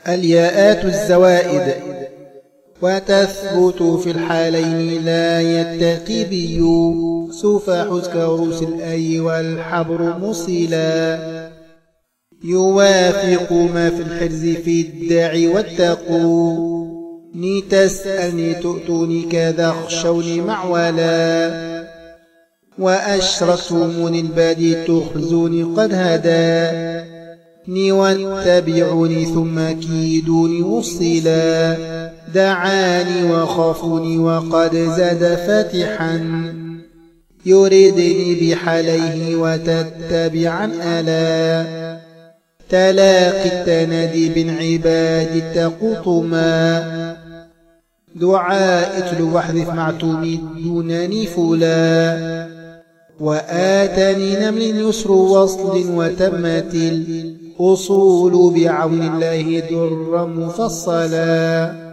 الياءات الزوائد. وتثبت في الحالين لا يتقي بيوسف حسك رؤوس الأي والحبر مصلا. يوافق ما في الحرز في الداع والتقو. تسألني تؤتوني كذا اخشوني معولا. وأشركتم البادي تخزوني قد هداني واتبعوني ثم كيدوني وصلا. دعاني وخافوني وقد زاد فاتحا. يريدني بحاليه وتتبعا ألا. تلاقي التنادي بن عباد تقطما. دعاء اتلو واحذف معتومي دونني فلا. وآتاني نمل يسر وصل وتمت الأصول بعون الله درا مفصلا.